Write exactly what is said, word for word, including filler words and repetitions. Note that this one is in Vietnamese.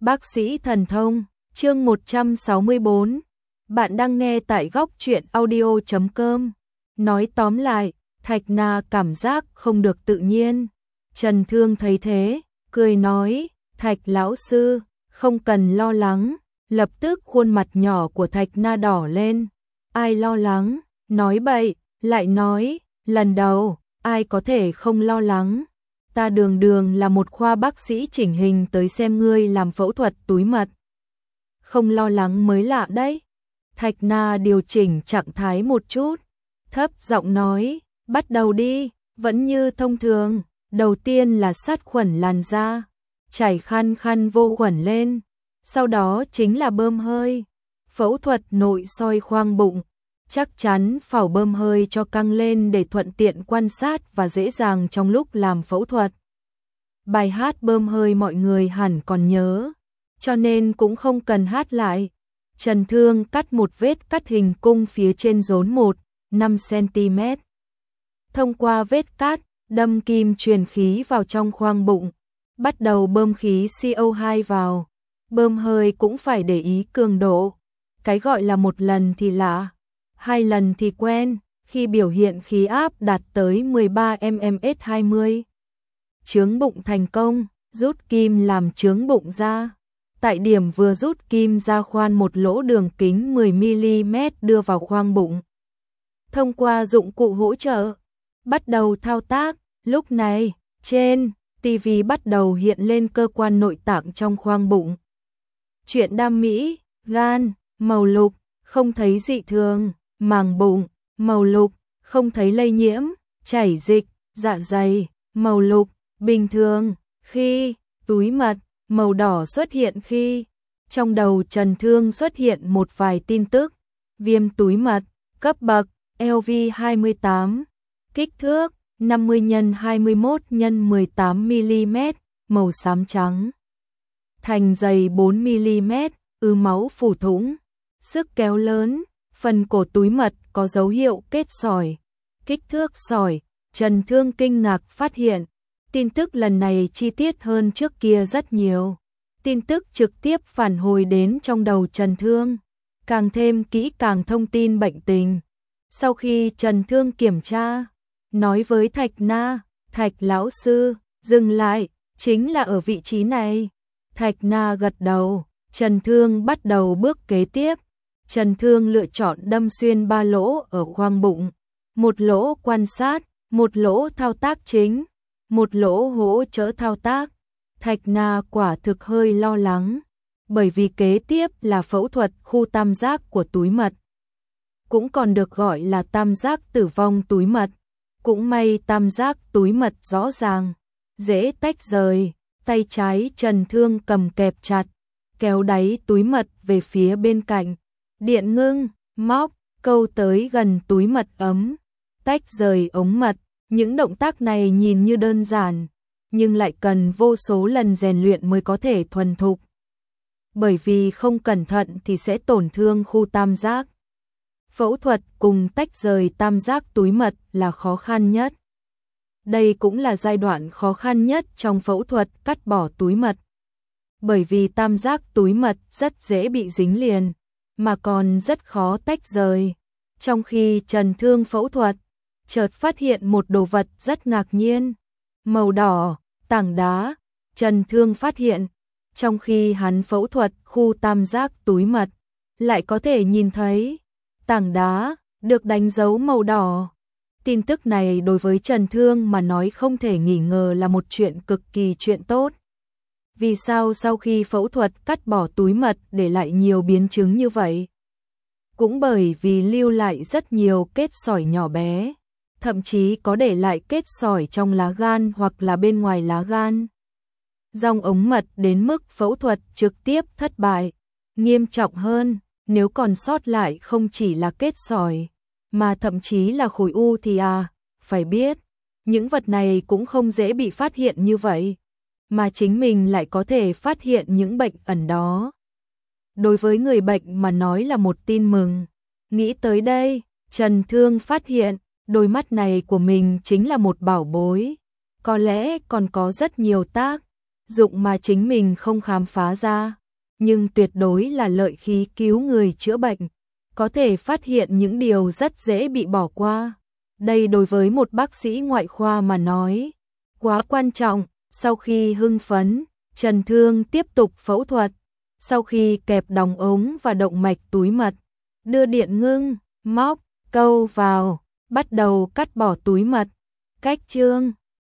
Bác sĩ thần thông, chương một trăm sáu mươi bốn. Bạn đang nghe tại góc truyện audio chấm com. Nói tóm lại, Thạch Na cảm giác không được tự nhiên. Trần Thương thấy thế, cười nói, Thạch lão sư, không cần lo lắng. Lập tức khuôn mặt nhỏ của Thạch Na đỏ lên. Ai lo lắng, nói bậy, lại nói, lần đầu, ai có thể không lo lắng. Ta đường đường là một khoa bác sĩ chỉnh hình tới xem ngươi làm phẫu thuật túi mật. Không lo lắng mới lạ đấy. Thạch Na điều chỉnh trạng thái một chút, thấp giọng nói, bắt đầu đi, vẫn như thông thường. Đầu tiên là sát khuẩn làn da, chảy khăn khăn vô khuẩn lên, sau đó chính là bơm hơi. Phẫu thuật nội soi khoang bụng, chắc chắn phải bơm hơi cho căng lên để thuận tiện quan sát và dễ dàng trong lúc làm phẫu thuật. Bài hát bơm hơi mọi người hẳn còn nhớ, cho nên cũng không cần hát lại. Trần Thương cắt một vết cắt hình cung phía trên rốn một, năm xăng-ti-mét. Thông qua vết cắt, đâm kim truyền khí vào trong khoang bụng, bắt đầu bơm khí xê o hai vào. Bơm hơi cũng phải để ý cường độ. Cái gọi là một lần thì lạ, hai lần thì quen, khi biểu hiện khí áp đạt tới mười ba mi li mét hai mươi. Chướng bụng thành công, rút kim làm chướng bụng ra. Tại điểm vừa rút kim ra khoan một lỗ đường kính mười mi li mét đưa vào khoang bụng. Thông qua dụng cụ hỗ trợ, bắt đầu thao tác. Lúc này, trên ti vi bắt đầu hiện lên cơ quan nội tạng trong khoang bụng. Chuyện đam mỹ, gan, màu lục, không thấy dị thường, màng bụng, màu lục, không thấy lây nhiễm, chảy dịch, dạ dày, màu lục, bình thường, khi, túi mật, màu đỏ xuất hiện khi. Trong đầu Trần Thương xuất hiện một vài tin tức, viêm túi mật, cấp bậc, L V hai mươi tám, kích thước, năm mươi nhân hai mươi mốt nhân mười tám mi li mét, màu xám trắng. Thành dày bốn mi li mét, ứ máu phủ thủng, sức kéo lớn, phần cổ túi mật có dấu hiệu kết sỏi. Kích thước sỏi, Trần Thương kinh ngạc phát hiện, tin tức lần này chi tiết hơn trước kia rất nhiều. Tin tức trực tiếp phản hồi đến trong đầu Trần Thương, càng thêm kỹ càng thông tin bệnh tình. Sau khi Trần Thương kiểm tra, nói với Thạch Na, Thạch lão sư, dừng lại, chính là ở vị trí này. Thạch Na gật đầu, Trần Thương bắt đầu bước kế tiếp. Trần Thương lựa chọn đâm xuyên ba lỗ ở khoang bụng, một lỗ quan sát, một lỗ thao tác chính, một lỗ hỗ trợ thao tác. Thạch Na quả thực hơi lo lắng, bởi vì kế tiếp là phẫu thuật khu tam giác của túi mật, cũng còn được gọi là tam giác tử vong túi mật. Cũng may tam giác túi mật rõ ràng, dễ tách rời. Tay trái Trần Thương cầm kẹp chặt, kéo đáy túi mật về phía bên cạnh, điện ngưng, móc, câu tới gần túi mật ấm, tách rời ống mật. Những động tác này nhìn như đơn giản, nhưng lại cần vô số lần rèn luyện mới có thể thuần thục. Bởi vì không cẩn thận thì sẽ tổn thương khu tam giác. Phẫu thuật cùng tách rời tam giác túi mật là khó khăn nhất. Đây cũng là giai đoạn khó khăn nhất trong phẫu thuật cắt bỏ túi mật. Bởi vì tam giác túi mật rất dễ bị dính liền, mà còn rất khó tách rời. Trong khi Trần Thương phẫu thuật, chợt phát hiện một đồ vật rất ngạc nhiên. Màu đỏ, tảng đá. Trần Thương phát hiện, trong khi hắn phẫu thuật khu tam giác túi mật, lại có thể nhìn thấy tảng đá được đánh dấu màu đỏ. Tin tức này đối với Trần Thương mà nói không thể nghi ngờ là một chuyện cực kỳ chuyện tốt. Vì sao sau khi phẫu thuật cắt bỏ túi mật để lại nhiều biến chứng như vậy? Cũng bởi vì lưu lại rất nhiều kết sỏi nhỏ bé, thậm chí có để lại kết sỏi trong lá gan hoặc là bên ngoài lá gan. Dòng ống mật đến mức phẫu thuật trực tiếp thất bại. Nghiêm trọng hơn, nếu còn sót lại không chỉ là kết sỏi, mà thậm chí là khối u thì à, phải biết, những vật này cũng không dễ bị phát hiện như vậy, mà chính mình lại có thể phát hiện những bệnh ẩn đó. Đối với người bệnh mà nói là một tin mừng. Nghĩ tới đây, Trần Thương phát hiện, đôi mắt này của mình chính là một bảo bối. Có lẽ còn có rất nhiều tác dụng mà chính mình không khám phá ra, nhưng tuyệt đối là lợi khí cứu người chữa bệnh, có thể phát hiện những điều rất dễ bị bỏ qua. Đây đối với một bác sĩ ngoại khoa mà nói, quá quan trọng. Sau khi hưng phấn, Trần Thương tiếp tục phẫu thuật. Sau khi kẹp đóng ống và động mạch túi mật, đưa điện ngưng, móc, câu vào, bắt đầu cắt bỏ túi mật. Cách chương